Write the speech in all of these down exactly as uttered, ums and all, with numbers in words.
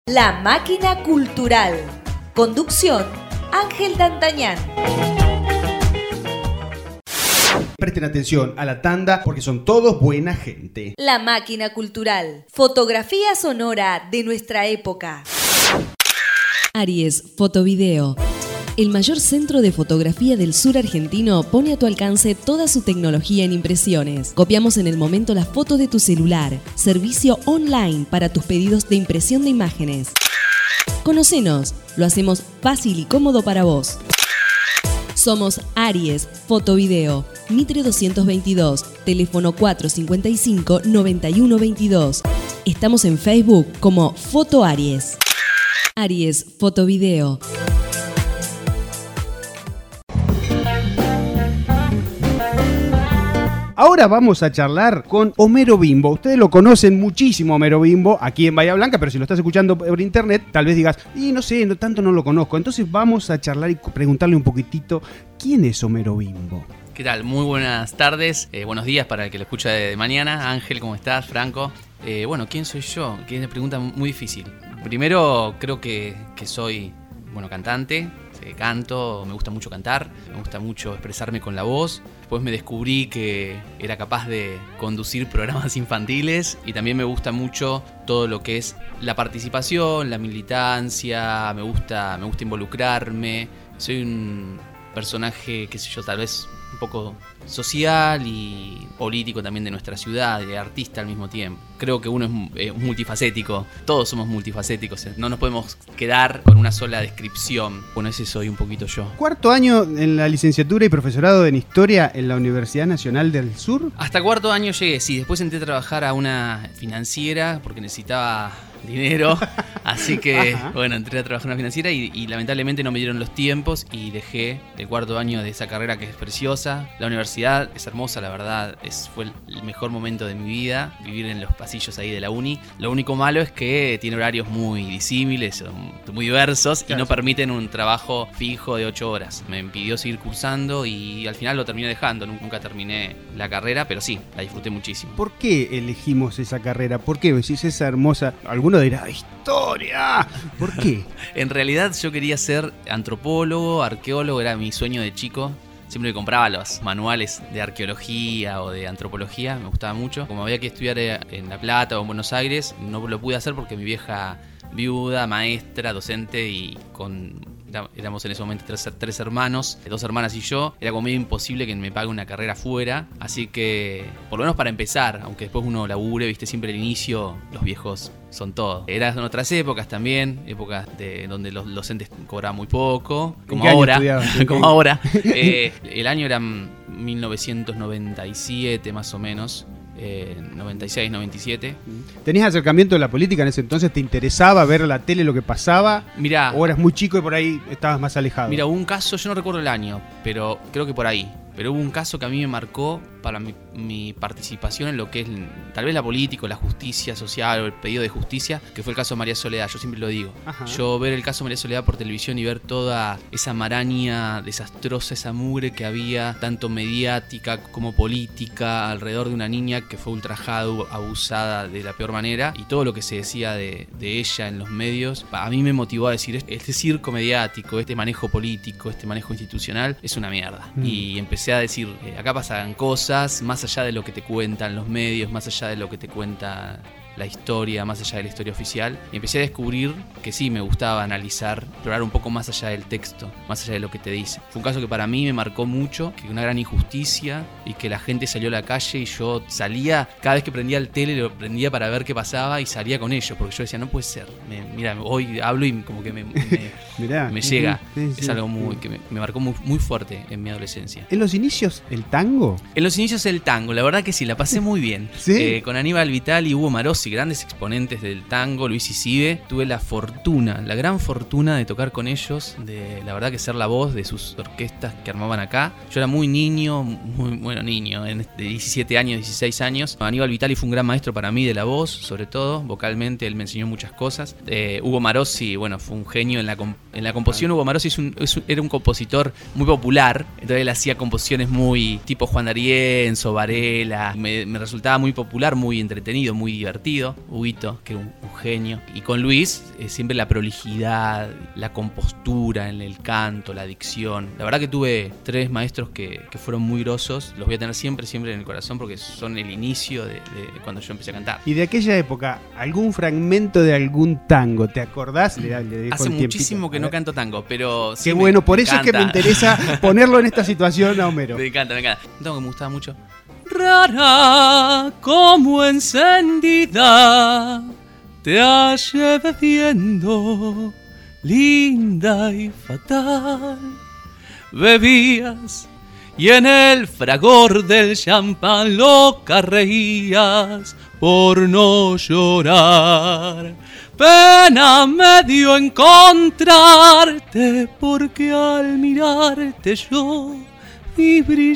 La Máquina Cultural. Conducción, Ángel D'Antañán. Presten atención a la tanda porque son todos buena gente. La Máquina Cultural. Fotografía sonora de nuestra época. Aries Fotovideo. El mayor centro de fotografía del sur argentino pone a tu alcance toda su tecnología en impresiones. Copiamos en el momento las fotos de tu celular. Servicio online para tus pedidos de impresión de imágenes. Conocenos, lo hacemos fácil y cómodo para vos. Somos Aries Fotovideo, Mitre doscientos veintidós, teléfono cuatro cincuenta y cinco, noventa y uno veintidós. Estamos en Facebook como Foto Aries. Aries Fotovideo. Ahora vamos a charlar con Homero Bimbo. Ustedes lo conocen muchísimo, Homero Bimbo, aquí en Bahía Blanca, pero si lo estás escuchando por internet, tal vez digas, y no sé, no, tanto no lo conozco. Entonces vamos a charlar y preguntarle un poquitito, ¿quién es Homero Bimbo? ¿Qué tal? Muy buenas tardes, eh, buenos días para el que lo escucha de mañana. Ángel, ¿cómo estás? Franco. Eh, bueno, ¿quién soy yo? Que es una pregunta muy difícil. Primero, creo que, que soy, bueno, cantante. Canto, me gusta mucho cantar, me gusta mucho expresarme con la voz. Después me descubrí que era capaz de conducir programas infantiles y también me gusta mucho todo lo que es la participación, la militancia, me gusta, me gusta involucrarme. Soy un personaje, qué sé yo, tal vez un poco social y político también de nuestra ciudad, de artista al mismo tiempo. Creo que uno es eh, multifacético, todos somos multifacéticos, no nos podemos quedar con una sola descripción. Bueno, ese soy un poquito yo. ¿Cuarto año en la licenciatura y profesorado en Historia en la Universidad Nacional del Sur? Hasta cuarto año llegué, sí. Después entré a trabajar a una financiera porque necesitaba dinero, así que Ajá. bueno, entré a trabajar en una financiera y, y lamentablemente no me dieron los tiempos y dejé el cuarto año de esa carrera que es preciosa. La universidad es hermosa, la verdad, es, fue el mejor momento de mi vida, vivir en los pasillos ahí de la uni. Lo único malo es que tiene horarios muy disímiles, muy diversos claro. y no permiten un trabajo fijo de ocho horas. Me impidió seguir cursando y al final lo terminé dejando, nunca terminé la carrera, pero sí, la disfruté muchísimo. ¿Por qué elegimos esa carrera? ¿Por qué decís esa hermosa? Alguno dirá, ¡historia! ¿Por qué? En realidad yo quería ser antropólogo, arqueólogo, era mi sueño de chico. Siempre compraba los manuales de arqueología o de antropología, me gustaba mucho. Como había que estudiar en La Plata o en Buenos Aires, no lo pude hacer porque mi vieja viuda, maestra, docente y con... éramos en ese momento tres, tres hermanos, dos hermanas y yo. Era como medio imposible que me pague una carrera fuera. Así que, por lo menos para empezar, aunque después uno labure, viste, siempre al inicio, los viejos son todo. Eran otras épocas también, épocas de donde los docentes cobraban muy poco, como ahora. como ahora. Eh, el año era mil novecientos noventa y siete más o menos. Eh, noventa y seis, noventa y siete. ¿Tenías acercamiento a la política en ese entonces? ¿Te interesaba ver la tele lo que pasaba? Mirá, ¿O eras muy chico y por ahí estabas más alejado? Mira, hubo un caso, yo no recuerdo el año, pero creo que por ahí. Pero hubo un caso que a mí me marcó para mi, mi participación en lo que es tal vez la política, la justicia social o el pedido de justicia, que fue el caso de María Soledad. Yo siempre lo digo. Ajá. Yo ver el caso de María Soledad por televisión y ver toda esa maraña desastrosa, esa mugre que había, tanto mediática como política, alrededor de una niña que fue ultrajada, abusada de la peor manera, y todo lo que se decía de, de ella en los medios, a mí me motivó a decir, este circo mediático, este manejo político, este manejo institucional, es una mierda. Mm. Y empecé a decir, eh, acá pasan cosas más allá de lo que te cuentan los medios, más allá de lo que te cuenta la historia, más allá de la historia oficial. Y empecé a descubrir que sí, me gustaba analizar, explorar un poco más allá del texto, más allá de lo que te dice. Fue un caso que para mí me marcó mucho, que una gran injusticia y que la gente salió a la calle y yo salía, cada vez que prendía el tele lo prendía para ver qué pasaba y salía con ellos, porque yo decía, no puede ser. Me, mira, hoy hablo y como que me, me, Mirá, me llega. Sí, sí, es algo muy, que me, me marcó muy, muy fuerte en mi adolescencia. ¿En los inicios el tango? En los inicios el tango, la verdad que sí, la pasé muy bien. ¿Sí? Eh, con Aníbal Vital y Hugo Marossi, grandes exponentes del tango, Luis Isibe. Tuve la fortuna, la gran fortuna de tocar con ellos, de la verdad que ser la voz de sus orquestas que armaban acá. Yo era muy niño, muy bueno niño, de diecisiete años, dieciséis años. Aníbal Vitali fue un gran maestro para mí de la voz, sobre todo, vocalmente, él me enseñó muchas cosas. Eh, Hugo Marossi, bueno, fue un genio en la, en la composición. Hugo Marossi es un, es un, era un compositor muy popular, entonces él hacía composiciones muy tipo Juan D'Arienzo, Varela, me, me resultaba muy popular, muy entretenido, muy divertido. divertido, Huguito, que era un, un genio. Y con Luis, eh, siempre la prolijidad, la compostura en el canto, la dicción. La verdad que tuve tres maestros que, que fueron muy grosos. Los voy a tener siempre, siempre en el corazón porque son el inicio de, de cuando yo empecé a cantar. Y de aquella época, ¿algún fragmento de algún tango? ¿Te acordás? Le, le dejo Hace el muchísimo tiempito. que no canto tango, pero sí Qué me- bueno, por me eso es que me encanta. interesa ponerlo en esta situación a Homero. Me encanta, me encanta. Un tango que me gustaba mucho. Rara como encendida te hallé bebiendo, linda y fatal. Bebías y en el fragor del champán loca reías por no llorar. Pena me dio encontrarte porque al mirarte yo vi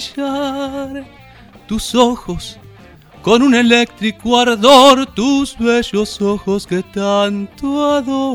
brillar tus ojos con un eléctrico ardor, tus bellos ojos que tanto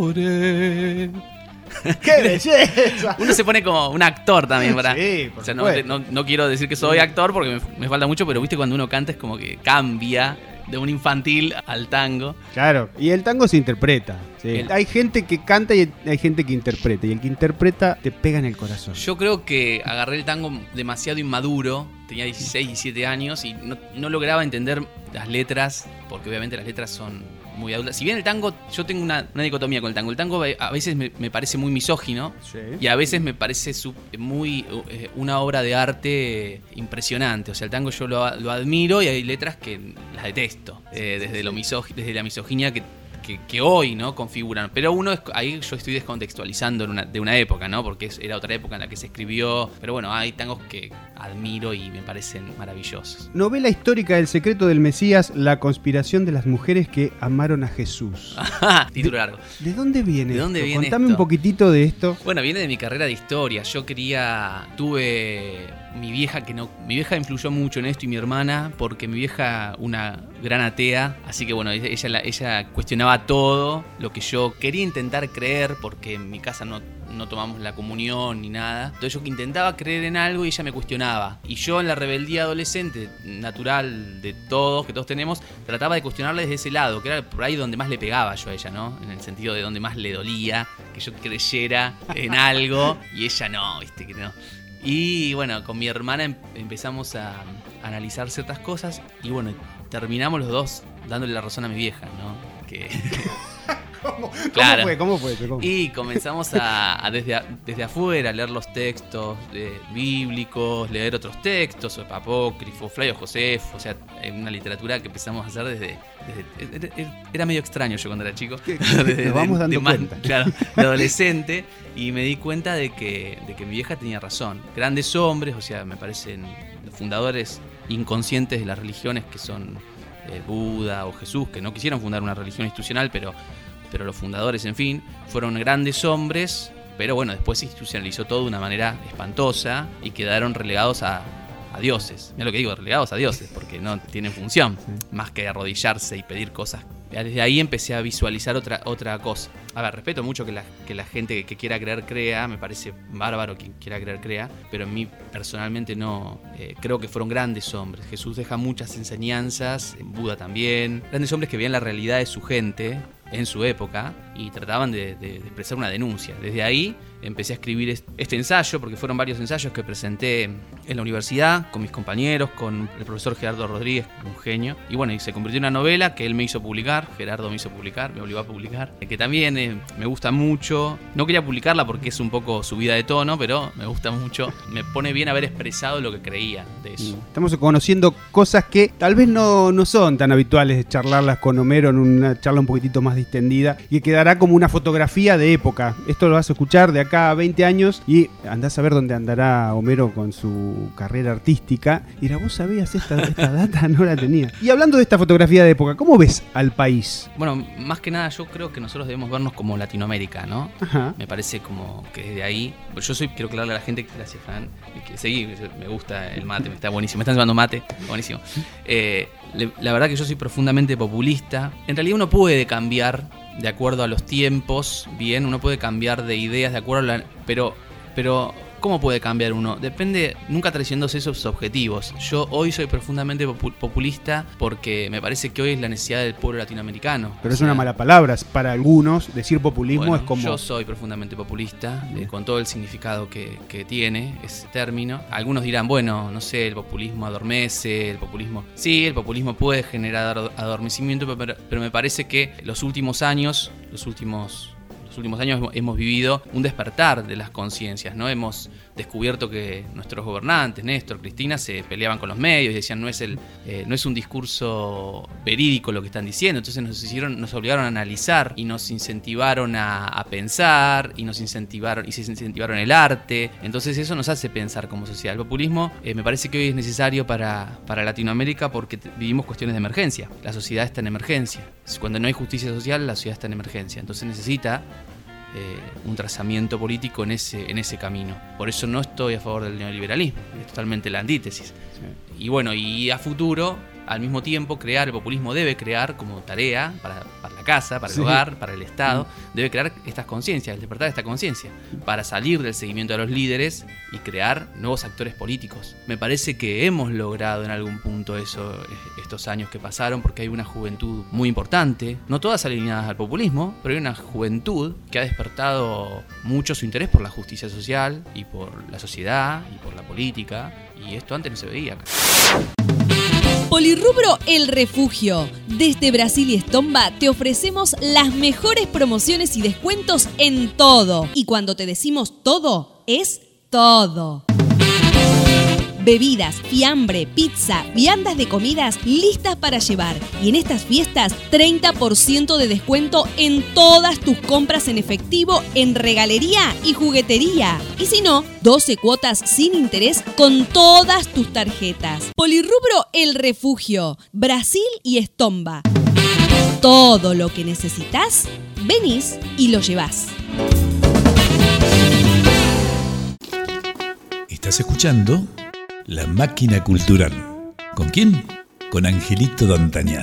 adoré. ¡Qué belleza! Uno se pone como un actor también, ¿verdad? Sí, por O sea, no, supuesto. no, no quiero decir que soy actor porque me, me falta mucho, pero viste cuando uno canta es como que cambia de un infantil al tango. Claro, y el tango se interpreta. Sí. El- Hay gente que canta y hay gente que interpreta. Y el que interpreta te pega en el corazón. Yo creo que agarré el tango demasiado inmaduro, tenía dieciséis, diecisiete años y no, no lograba entender las letras, porque obviamente las letras son muy adultas. Si bien el tango, yo tengo una, una dicotomía con el tango. El tango a veces me, me parece muy misógino Sí. y a veces me parece su- muy eh, una obra de arte impresionante. O sea, el tango yo lo, lo admiro y hay letras que las detesto, eh, desde, lo misog- desde la misoginia que Que, que hoy, ¿no?, configuran. Pero uno, es, ahí yo estoy descontextualizando en una, de una época, ¿no? Porque es, era otra época en la que se escribió. Pero bueno, hay tangos que admiro y me parecen maravillosos. Novela histórica del secreto del Mesías, la conspiración de las mujeres que amaron a Jesús. Título largo. ¿De dónde viene ¿De dónde esto? viene Contame esto? un poquitito de esto. Bueno, viene de mi carrera de historia. Yo quería... Tuve... Mi vieja que no... Mi vieja influyó mucho en esto y mi hermana, porque mi vieja, una gran atea, así que bueno, ella, la- ella cuestionaba todo lo que yo quería intentar creer, porque en mi casa no, no tomamos la comunión ni nada. Entonces yo que intentaba creer en algo y ella me cuestionaba. Y yo en la rebeldía adolescente, natural de todos, que todos tenemos, trataba de cuestionarle desde ese lado, que era por ahí donde más le pegaba yo a ella, ¿no? En el sentido de donde más le dolía, que yo creyera en algo y ella no, viste, que no. Y bueno, con mi hermana em- empezamos a analizar ciertas cosas y bueno, terminamos los dos dándole la razón a mi vieja, ¿no? Que... ¿Cómo, Claro. ¿Cómo fue? ¿Cómo fue? ¿Cómo? Y comenzamos a, a desde, a- desde afuera a leer los textos eh, bíblicos, leer otros textos, apócrifo, Flavio Josefo, o sea, eh, una literatura que empezamos a hacer desde... desde- era- era- era medio extraño yo cuando era chico. ¿Qué- qué? Desde- Nos vamos de- dando de más- cuenta. Claro, de adolescente, y me di cuenta de que, de que mi vieja tenía razón. Grandes hombres, o sea, me parecen los fundadores inconscientes de las religiones que son eh, Buda o Jesús, que no quisieron fundar una religión institucional, pero... pero los fundadores, en fin, fueron grandes hombres, pero bueno, después se institucionalizó todo de una manera espantosa y quedaron relegados a, a dioses. Mira lo que digo, relegados a dioses, porque no tienen función, más que arrodillarse y pedir cosas. Desde ahí empecé a visualizar otra, otra cosa. A ver, respeto mucho que la, que la gente que quiera creer crea, me parece bárbaro quien quiera creer crea, pero en mí personalmente no. Eh, creo que fueron grandes hombres. Jesús deja muchas enseñanzas, Buda también. Grandes hombres que veían la realidad de su gente en su época y trataban de, de- de expresar una denuncia. Desde ahí empecé a escribir est- este ensayo, porque fueron varios ensayos que presenté en la universidad con mis compañeros, con el profesor Gerardo Rodríguez, un genio, y bueno, y se convirtió en una novela que él me hizo publicar, Gerardo me hizo publicar, me obligó a publicar, que también eh, me gusta mucho. No quería publicarla porque es un poco subida de tono, pero me gusta mucho. Me pone bien haber expresado lo que creía de eso. Estamos conociendo cosas que tal vez no, no son tan habituales de charlarlas con Homero en una charla un poquitito más distendida y quedará como una fotografía de época. Esto lo vas a escuchar de acá a veinte años y andás a ver dónde andará Homero con su carrera artística. Y dirá, ¿vos sabías esta, esta data? No la tenía. Y hablando de esta fotografía de época, ¿cómo ves al país? Bueno, más que nada yo creo que nosotros debemos vernos como Latinoamérica, ¿no? Ajá. Me parece como que desde ahí, pues yo soy, quiero aclararle a la gente, gracias Fran, que seguí, me gusta el mate, me está buenísimo, me están llevando mate, buenísimo. Eh, le- la verdad que yo soy profundamente populista. En realidad uno puede cambiar de acuerdo a los tiempos, bien, uno puede cambiar de ideas de acuerdo a la... Pero, pero ¿Cómo puede cambiar uno? Depende, nunca traicionándose esos objetivos. Yo hoy soy profundamente popu- populista porque me parece que hoy es la necesidad del pueblo latinoamericano. Pero o es sea, una mala palabra. Para algunos, decir populismo bueno, es como... Yo soy profundamente populista, eh, con todo el significado que, que tiene ese término. Algunos dirán, bueno, no sé, el populismo adormece, el populismo... Sí, el populismo puede generar adormecimiento, pero, pero me parece que los últimos años, los últimos... los últimos años hemos vivido un despertar de las conciencias, ¿no? Hemos descubierto que nuestros gobernantes, Néstor, Cristina, se peleaban con los medios y decían no es el eh, no es un discurso verídico lo que están diciendo. Entonces nos hicieron, nos obligaron a analizar y nos incentivaron a, a pensar y nos incentivaron y se incentivaron el arte. Entonces eso nos hace pensar como sociedad. El populismo eh, me parece que hoy es necesario para, para Latinoamérica porque t- vivimos cuestiones de emergencia. La sociedad está en emergencia. Cuando no hay justicia social, la sociedad está en emergencia. Entonces necesita Eh, un trazamiento político en ese, en ese camino. Por eso no estoy a favor del neoliberalismo, es totalmente la antítesis. Sí. Y bueno, y a futuro, al mismo tiempo, crear, el populismo debe crear como tarea para, para la casa, para el sí. hogar, para el Estado, mm. debe crear estas conciencias, el despertar de esta conciencia, para salir del seguimiento de los líderes y crear nuevos actores políticos. Me parece que hemos logrado en algún punto eso estos años que pasaron, porque hay una juventud muy importante, no todas alineadas al populismo, pero hay una juventud que ha despertado mucho su interés por la justicia social y por la sociedad y por la política, y esto antes no se veía acá. Polirrubro El Refugio. Desde Brasil y Estomba te ofrecemos las mejores promociones y descuentos en todo. Y cuando te decimos todo, es todo. Bebidas, fiambre, pizza, viandas de comidas listas para llevar. Y en estas fiestas, treinta por ciento de descuento en todas tus compras en efectivo, en regalería y juguetería. Y si no, doce cuotas sin interés con todas tus tarjetas. Polirrubro El Refugio, Brasil y Estomba. Todo lo que necesitas, venís y lo llevás. ¿Estás escuchando? La Máquina Cultural. ¿Con quién? Con Angelito D'Antañán.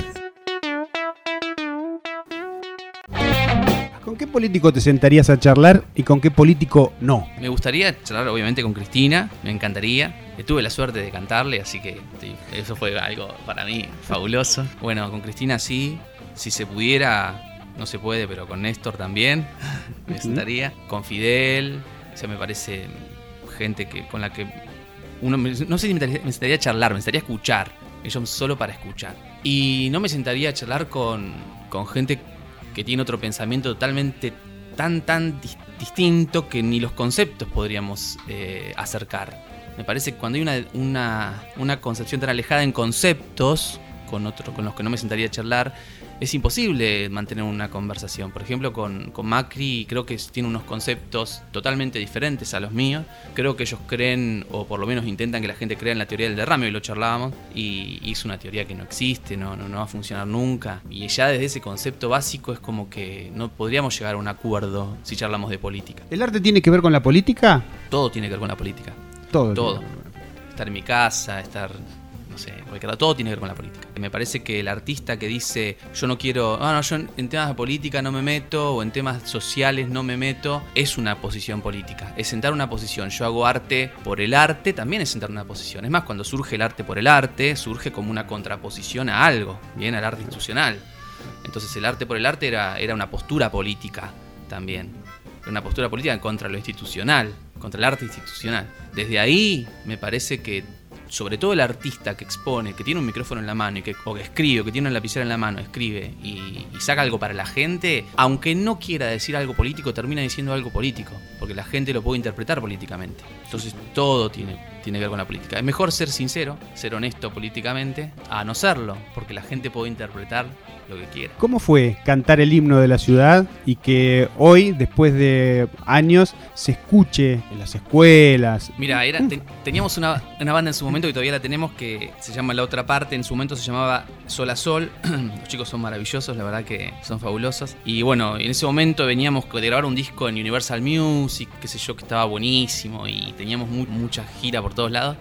¿Con qué político te sentarías a charlar y con qué político no? Me gustaría charlar obviamente con Cristina, me encantaría. Tuve la suerte de cantarle, así que sí, eso fue algo para mí fabuloso. Bueno, con Cristina sí, si se pudiera, no se puede, pero con Néstor también me sentaría. Con Fidel, o sea, me parece gente que con la que... Uno, no sé si me sentaría, me sentaría a charlar, me sentaría a escuchar. Ellos solo para escuchar. Y no me sentaría a charlar con, con gente que tiene otro pensamiento totalmente tan, tan dis, distinto que ni los conceptos podríamos eh, acercar. Me parece que cuando hay una, una, una concepción tan alejada en conceptos con, otro, con los que no me sentaría a charlar, es imposible mantener una conversación. Por ejemplo, con, con Macri creo que tiene unos conceptos totalmente diferentes a los míos. Creo que ellos creen, o por lo menos intentan que la gente crea en la teoría del derrame, hoy lo charlábamos, y, y es una teoría que no existe, no, no, no va a funcionar nunca. Y ya desde ese concepto básico es como que no podríamos llegar a un acuerdo si charlamos de política. ¿El arte tiene que ver con la política? Todo tiene que ver con la política. Todo. Todo. Estar en mi casa, estar... no sé, todo tiene que ver con la política. Me parece que el artista que dice yo no quiero, ah, no, yo en temas de política no me meto, o en temas sociales no me meto, es una posición política, es sentar una posición. Yo hago arte por el arte, también es sentar una posición. Es más, cuando surge el arte por el arte, surge como una contraposición a algo, bien, al arte institucional. Entonces el arte por el arte era, era una postura política también, era una postura política contra lo institucional, contra el arte institucional. Desde ahí me parece que sobre todo el artista que expone, que tiene un micrófono en la mano y que, o que escribe, o que tiene una lapicera en la mano, escribe y, y saca algo para la gente, aunque no quiera decir algo político, termina diciendo algo político, porque la gente lo puede interpretar políticamente. Entonces todo tiene, tiene que ver con la política. Es mejor ser sincero, ser honesto políticamente, a no serlo, porque la gente puede interpretar lo que quiera. ¿Cómo fue cantar el himno de la ciudad y que hoy, después de años, se escuche en las escuelas? Mira, era, te, teníamos una, una banda en su momento, y todavía la tenemos, que se llama La Otra Parte. En su momento se llamaba Sol a Sol. Los chicos son maravillosos, la verdad que son fabulosos. Y bueno, en ese momento veníamos de grabar un disco en Universal Music, qué sé yo, que estaba buenísimo, y teníamos mu- mucha gira por todos lados.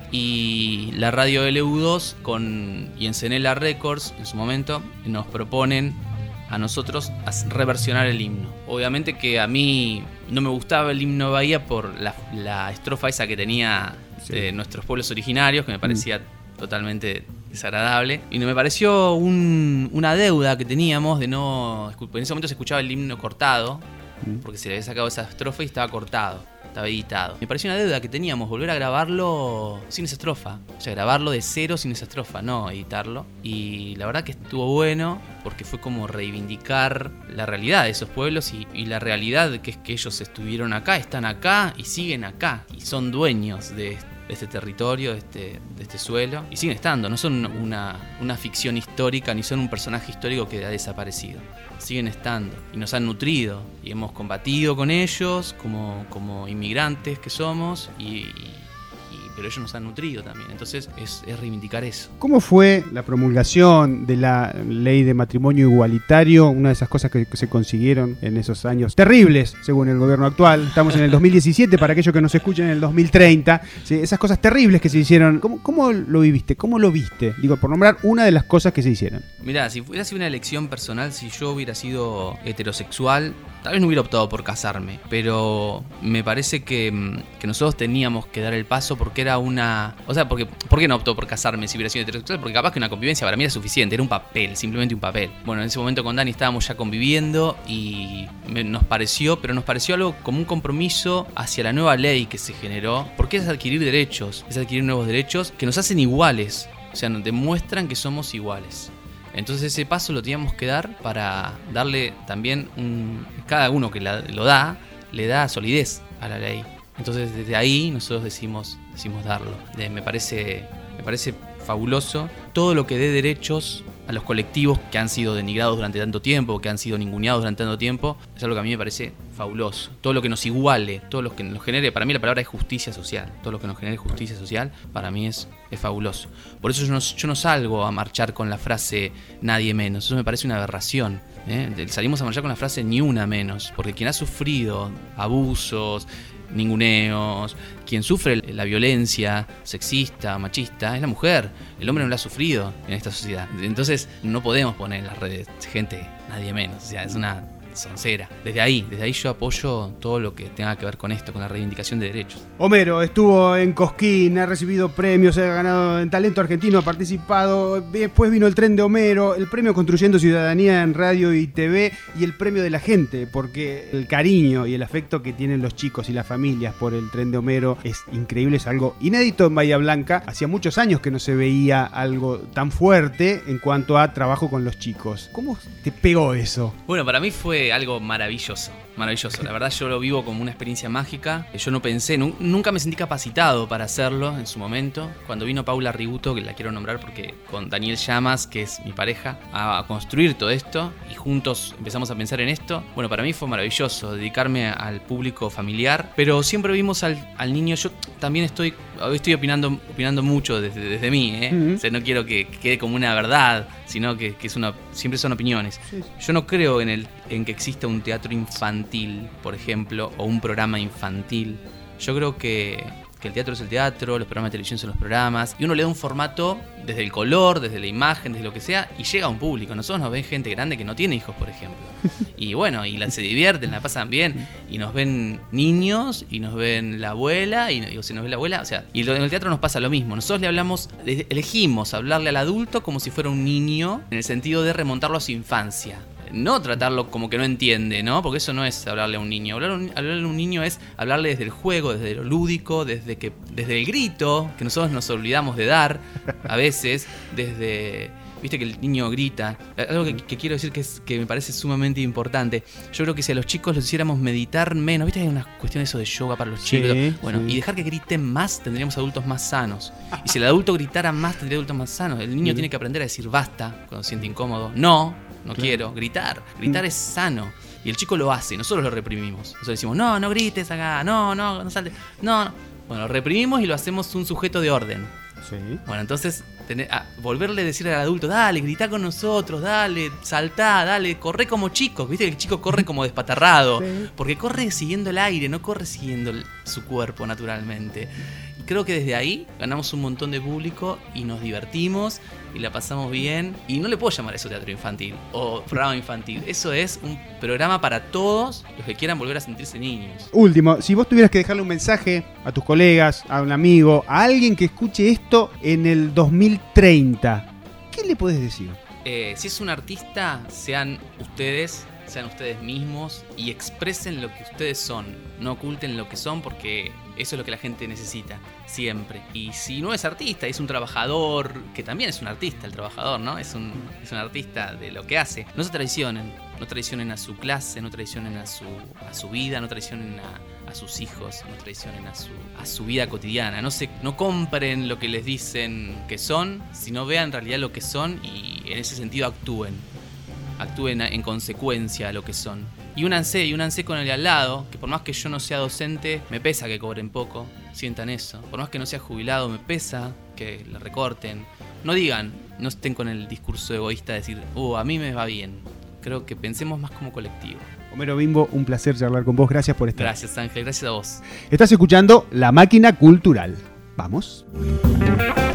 Y la radio L U dos con, y Encenela Records, en su momento, nos proponen a nosotros a reversionar el himno. Obviamente que a mí no me gustaba el himno Bahía por la, la estrofa esa que tenía sí. de nuestros pueblos originarios, que me parecía mm. totalmente desagradable. Y me pareció un, una deuda que teníamos de no... En ese momento se escuchaba el himno cortado, mm. porque se le había sacado esa estrofa y estaba cortado. Estaba editado. Me pareció una deuda que teníamos, volver a grabarlo sin esa estrofa. O sea, grabarlo de cero sin esa estrofa, no editarlo. Y la verdad que estuvo bueno, porque fue como reivindicar la realidad de esos pueblos y, y la realidad que es que ellos estuvieron acá, están acá y siguen acá. Y son dueños de, de este territorio, de este, de este suelo. Y siguen estando, no son una, una ficción histórica, ni son un personaje histórico que ha desaparecido. Siguen estando y nos han nutrido y hemos combatido con ellos como, como inmigrantes que somos y, y, y, pero ellos nos han nutrido también, entonces es, es reivindicar eso. ¿Cómo fue la promulgación de la ley de matrimonio igualitario? Una de esas cosas que, que se consiguieron en esos años terribles según el gobierno actual. Estamos en el dos mil diecisiete, para aquellos que nos escuchen, en el dos mil treinta, ¿sí? Esas cosas terribles que se hicieron. ¿Cómo, cómo lo viviste? ¿Cómo lo viste? Digo, por nombrar una de las cosas que se hicieron. Mirá, si hubiera sido una elección personal, si yo hubiera sido heterosexual, tal vez no hubiera optado por casarme, pero me parece que, que nosotros teníamos que dar el paso porque era una... O sea, porque, ¿por qué no optó por casarme si hubiera sido heterosexual? Porque capaz que una convivencia para mí era suficiente, era un papel, simplemente un papel. Bueno, en ese momento con Dani estábamos ya conviviendo y me, nos pareció, pero nos pareció algo como un compromiso hacia la nueva ley que se generó, porque es adquirir derechos, es adquirir nuevos derechos que nos hacen iguales, o sea, nos demuestran que somos iguales. Entonces ese paso lo teníamos que dar para darle también un... Cada uno que la, lo da, le da solidez a la ley. Entonces desde ahí nosotros decimos, decimos darlo. De, me parece, me parece fabuloso todo lo que dé derechos a los colectivos que han sido denigrados durante tanto tiempo, que han sido ninguneados durante tanto tiempo. Es algo que a mí me parece fabuloso. Todo lo que nos iguale, todo lo que nos genere, para mí la palabra es justicia social. Todo lo que nos genere justicia social, para mí es, es fabuloso. Por eso yo no, yo no salgo a marchar con la frase nadie menos. Eso me parece una aberración. ¿eh? Salimos a marchar con la frase ni una menos, porque quien ha sufrido abusos, ninguneos, quien sufre la violencia sexista, machista, es la mujer. El hombre no la ha sufrido en esta sociedad. Entonces no podemos poner en las redes gente nadie menos. O sea, es una soncera. Desde ahí, desde ahí yo apoyo todo lo que tenga que ver con esto, con la reivindicación de derechos. Homero estuvo en Cosquín, ha recibido premios, ha ganado en Talento Argentino, ha participado, después vino el Tren de Homero, el premio Construyendo Ciudadanía en Radio y T V y el premio de la gente, porque el cariño y el afecto que tienen los chicos y las familias por el Tren de Homero es increíble, es algo inédito en Bahía Blanca. Hacía muchos años que no se veía algo tan fuerte en cuanto a trabajo con los chicos. ¿Cómo te pegó eso? Bueno, para mí fue algo maravilloso, maravilloso. La verdad yo lo vivo como una experiencia mágica. Yo no pensé, nu- nunca me sentí capacitado para hacerlo en su momento. Cuando vino Paula Riguto, que la quiero nombrar porque con Daniel Llamas, que es mi pareja, a, a construir todo esto y juntos empezamos a pensar en esto. Bueno, para mí fue maravilloso dedicarme al público familiar, pero siempre vimos al, al niño. Yo también estoy, hoy estoy opinando, opinando mucho desde, desde mí, ¿eh? Uh-huh. O sea, no quiero que, que quede como una verdad, sino que, que es una, siempre son opiniones. Sí. Yo no creo en el en que exista un teatro infantil, por ejemplo, o un programa infantil. Yo creo que, que el teatro es el teatro, los programas de televisión son los programas, y uno le da un formato desde el color, desde la imagen, desde lo que sea, y llega a un público. Nosotros nos ven gente grande que no tiene hijos, por ejemplo. Y bueno, y la, se divierten, la pasan bien, y nos ven niños, y nos ven la abuela, y, y o se nos ve la abuela, o sea, y lo, en el teatro nos pasa lo mismo. Nosotros le hablamos, elegimos hablarle al adulto como si fuera un niño, en el sentido de remontarlo a su infancia. No tratarlo como que no entiende, ¿no? Porque eso no es hablarle a un niño. Hablar a un, hablarle a un niño es hablarle desde el juego, desde lo lúdico, desde que desde el grito, que nosotros nos olvidamos de dar a veces, desde... Viste que el niño grita. Algo que, que quiero decir que, es, que me parece sumamente importante. Yo creo que si a los chicos los hiciéramos meditar menos, viste que hay unas cuestiones eso de yoga para los sí, chicos. Bueno, sí. Y dejar que griten más, tendríamos adultos más sanos. Y si el adulto gritara más, tendría adultos más sanos. El niño sí. tiene que aprender a decir basta cuando se siente incómodo. No, no claro. quiero. Gritar. Gritar mm. es sano. Y el chico lo hace, nosotros lo reprimimos. Nosotros decimos, no, no grites acá, no, no, no saltes. No, no. Bueno, lo reprimimos y lo hacemos un sujeto de orden. Sí. Bueno, entonces, tener, a, volverle a decir al adulto, dale, grita con nosotros, dale, saltá, dale, corre como chicos. Viste que el chico corre como despatarrado, sí. porque corre siguiendo el aire, no corre siguiendo el, su cuerpo naturalmente. creo que desde ahí ganamos un montón de público y nos divertimos y la pasamos bien. Y no le puedo llamar eso teatro infantil o programa infantil. Eso es un programa para todos los que quieran volver a sentirse niños. Último, si vos tuvieras que dejarle un mensaje a tus colegas, a un amigo, a alguien que escuche esto en el dos mil treinta, ¿qué le podés decir? Eh, si es un artista, sean ustedes, sean ustedes mismos y expresen lo que ustedes son. No oculten lo que son, porque eso es lo que la gente necesita, siempre. Y si no es artista, es un trabajador, que también es un artista, el trabajador, ¿no? Es un, es un artista de lo que hace. No se traicionen, no traicionen a su clase, no traicionen a su, a su vida, no traicionen a, a sus hijos, no traicionen a su, a su vida cotidiana. No, se, no compren lo que les dicen que son, sino vean en realidad lo que son y en ese sentido actúen. Actúen en consecuencia a lo que son. Y únanse, y únanse con el de al lado, que por más que yo no sea docente, me pesa que cobren poco, sientan eso. Por más que no sea jubilado, me pesa que le recorten. No digan, no estén con el discurso egoísta de decir, oh, a mí me va bien. Creo que pensemos más como colectivo. Homero Bimbo, un placer charlar con vos, gracias por estar. Gracias, Ángel, gracias a vos. Estás escuchando La Máquina Cultural. ¿Vamos?